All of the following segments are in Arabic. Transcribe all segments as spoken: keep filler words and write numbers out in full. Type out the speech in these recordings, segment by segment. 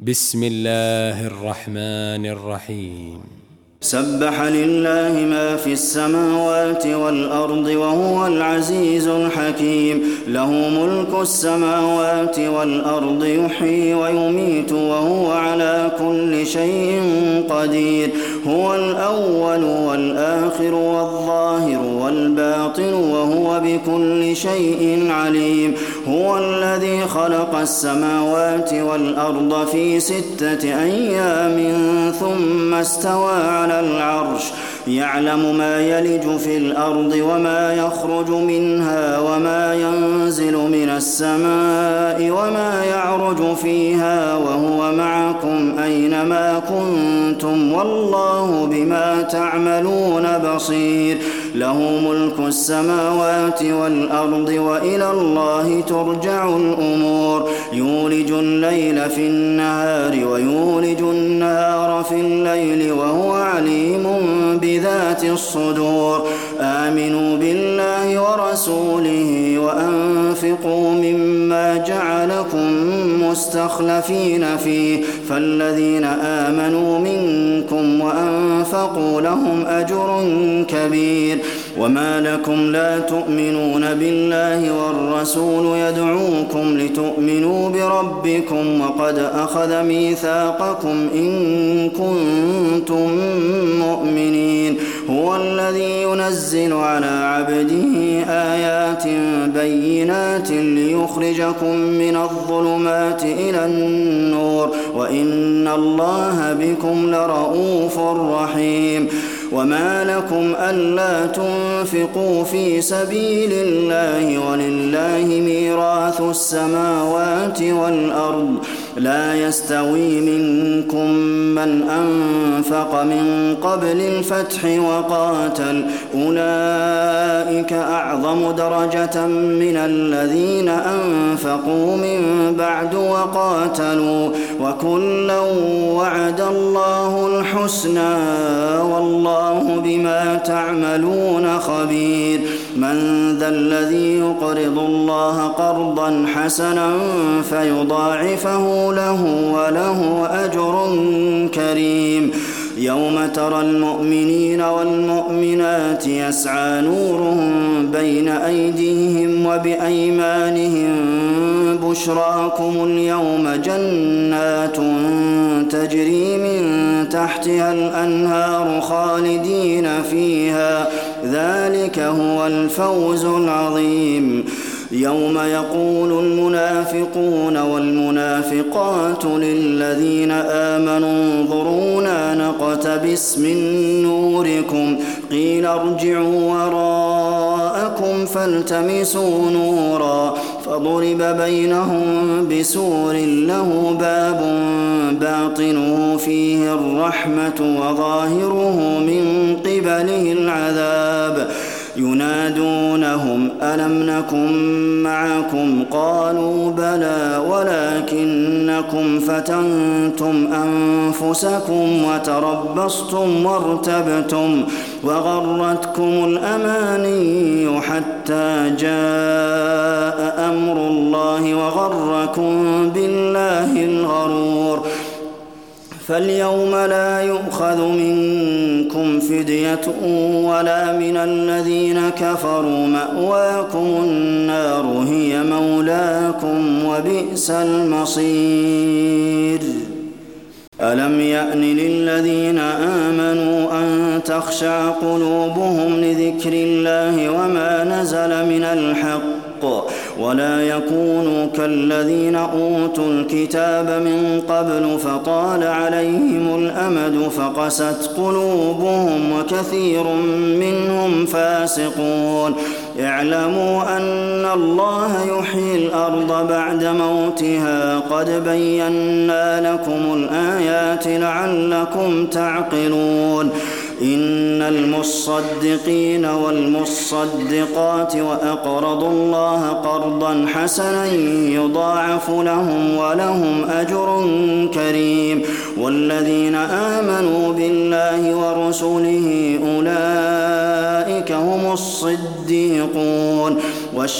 بسم الله الرحمن الرحيم. سبح لله ما في السماوات والأرض وهو العزيز الحكيم. له ملك السماوات والأرض يحيي ويميت وهو على كل شيء قدير. هو الأول والآخر والظاهر والباطن وهو بكل شيء عليم. هو الذي خلق السماوات والأرض في ستة أيام ثم استوى على العرش يعلم ما يلج في الأرض وما يخرج منها وما ينزل من السماء وما يعرج فيها وهو معكم أينما كنتم والله بما تعملون بصير. له ملك السماوات والأرض وإلى الله ترجع الأمور. يولج الليل في النهار ويولج النهار في الليل وهو عليم بذات الصدور. آمنوا بالله ورسوله وأنفقوا مما جعلكم مستخلفين فيه فالذين آمنوا منكم وأنفقوا لهم أجر كبير. وما لكم لا تؤمنون بالله والرسول يدعوكم لتؤمنوا بربكم وقد أخذ ميثاقكم إن كنتم مؤمنين. هو الذي ينزل على عبده آيات بينات ليخرجكم من الظلمات إلى النور وإن الله بكم لرءوف رحيم. وما لكم ألا تنفقوا في سبيل الله ولله ميراث السماوات والأرض لا يستوي منكم من أنفق من قبل الفتح وقاتل أولئك أعظم درجة من الذين أنفقوا من بعد وقاتلوا وكلا وعد الله الحسنى والله بما تعملون خبير. من ذا الذي يقرض الله قرضا حسنا فيضاعفه له وله أجر كريم. يوم ترى المؤمنين والمؤمنات يسعى نورهم بين أيديهم وبأيمانهم بشراكم اليوم جنات تجري من تحتها الأنهار خالدين فيها ذلك هو الفوز العظيم. يوم يقول المنافقون والمنافقات للذين آمنوا انظرونا نقتبس من نوركم قيل ارجعوا وراءكم فالتمسوا نورا فضرب بينهم بسور له باب باطنه فيه الرحمة وظاهره من قبله العذاب. ينادونهم ألم نكن معكم قالوا بلى ولكنكم فتنتم أنفسكم وتربصتم وارتبتم وغرتكم الأماني حتى جاء أمر الله وغركم بالله الغرور. فاليوم لا يؤخذ منكم فدية ولا من الذين كفروا مأواكم النار هي مولاكم وبئس المصير. ألم يأن للذين آمنوا أن تخشع قلوبهم لذكر الله وما نزل من الحق ولا يكونوا كالذين أوتوا الكتاب من قبل فطال عليهم الأمد فقست قلوبهم وكثير منهم فاسقون. اعلموا أن الله يحيي الأرض بعد موتها قد بينا لكم الآيات لعلكم تعقلون. إن المصدقين والمصدقات وأقرضوا الله قرضا حسنا يضاعف لهم ولهم أجر كريم. والذين آمنوا بالله ورسله أولئك هم الصديقون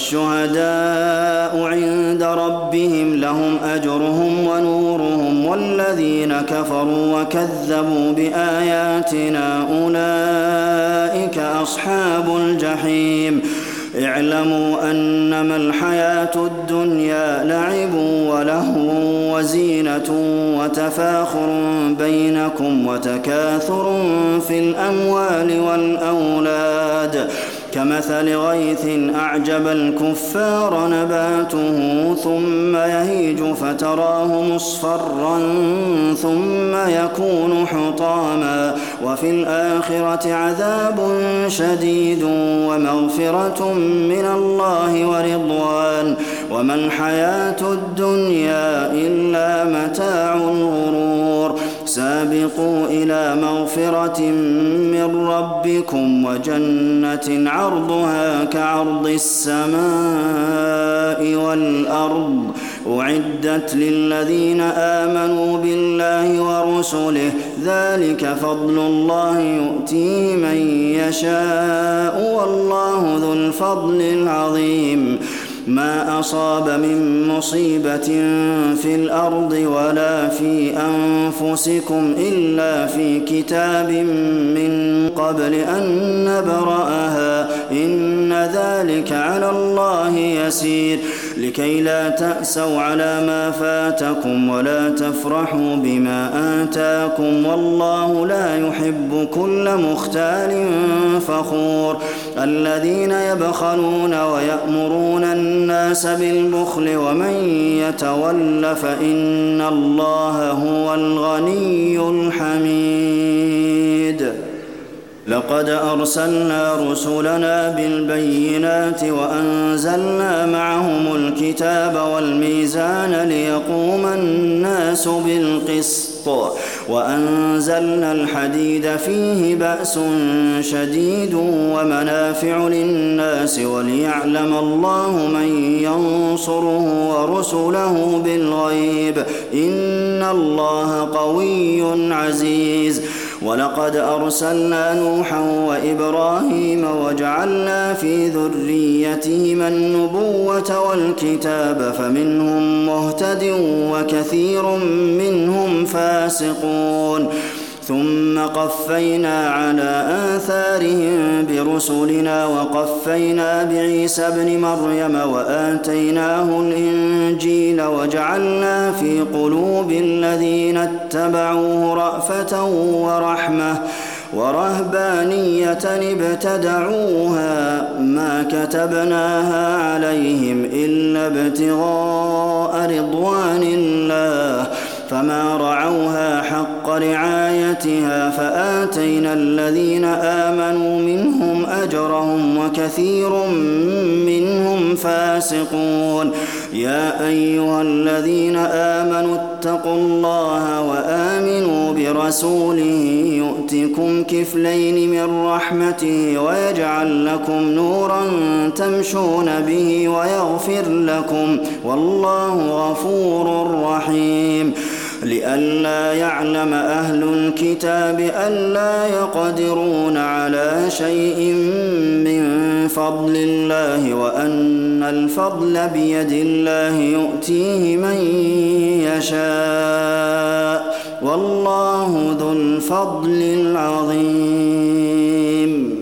والشهداء عند ربهم لهم أجرهم ونورهم. الذين كفروا وكذبوا بآياتنا أولئك أصحاب الجحيم اعلموا أنما الحياة الدنيا لعب ولهو وزينة وتفاخر بينكم وتكاثر في الأموال والأولاد كمثل غيث أعجب الكفار نباته ثم يهيج فتراه مصفرا ثم يكون حطاما وفي الآخرة عذاب شديد ومغفرة من الله ورضوان وما الحياة الدنيا إلا متاع الغرور سابقوا إلى مغفرة من ربكم وجنة عرضها كعرض السماء والأرض أعدت للذين آمنوا بالله ورسله ذلك فضل الله يؤتيه من يشاء والله ذو الفضل العظيم ما أصاب من مصيبة في الأرض ولا في أنفسكم إلا في كتاب من قبل أن نبرأها إن ذلك على الله يسير لكي لا تأسوا على ما فاتكم ولا تفرحوا بما آتاكم والله لا يحب كل مختال فخور الذين يبخلون ويأمرون الناس بالبخل ومن يتول فإن الله هو الغني الحميد لقد أرسلنا رسلنا بالبينات وأنزلنا معهم الكتاب والميزان ليقوم الناس بالقسط وأنزلنا الحديد فيه بأس شديد ومنافع للناس وليعلم الله من ينصره ورسله بالغيب إن الله قوي عزيز ولقد أرسلنا نوحا وإبراهيم وجعلنا في ذريتهما النبوة والكتاب فمنهم مهتد وكثير منهم فاسقون ثم قفينا على آثارهم برسلنا وقفينا بعيسى ابن مريم وآتيناه الإنجيل وجعلنا في قلوب الذين اتبعوه رأفة ورحمة ورهبانية ابتدعوها ما كتبناها عليهم إلا ابتغاء رضوان الله فما رعوها حق رعايتها فآتينا الذين آمنوا منهم أجرهم وكثير منهم فاسقون يا أيها الذين آمنوا اتقوا الله وآمنوا برسوله يؤتكم كفلين من رحمته ويجعل لكم نورا تمشون به ويغفر لكم والله غفور رحيم لئلا يعلم أهل الكتاب ألا يقدرون على شيء من فضل الله وأن الفضل بيد الله يؤتيه من يشاء والله ذو الفضل العظيم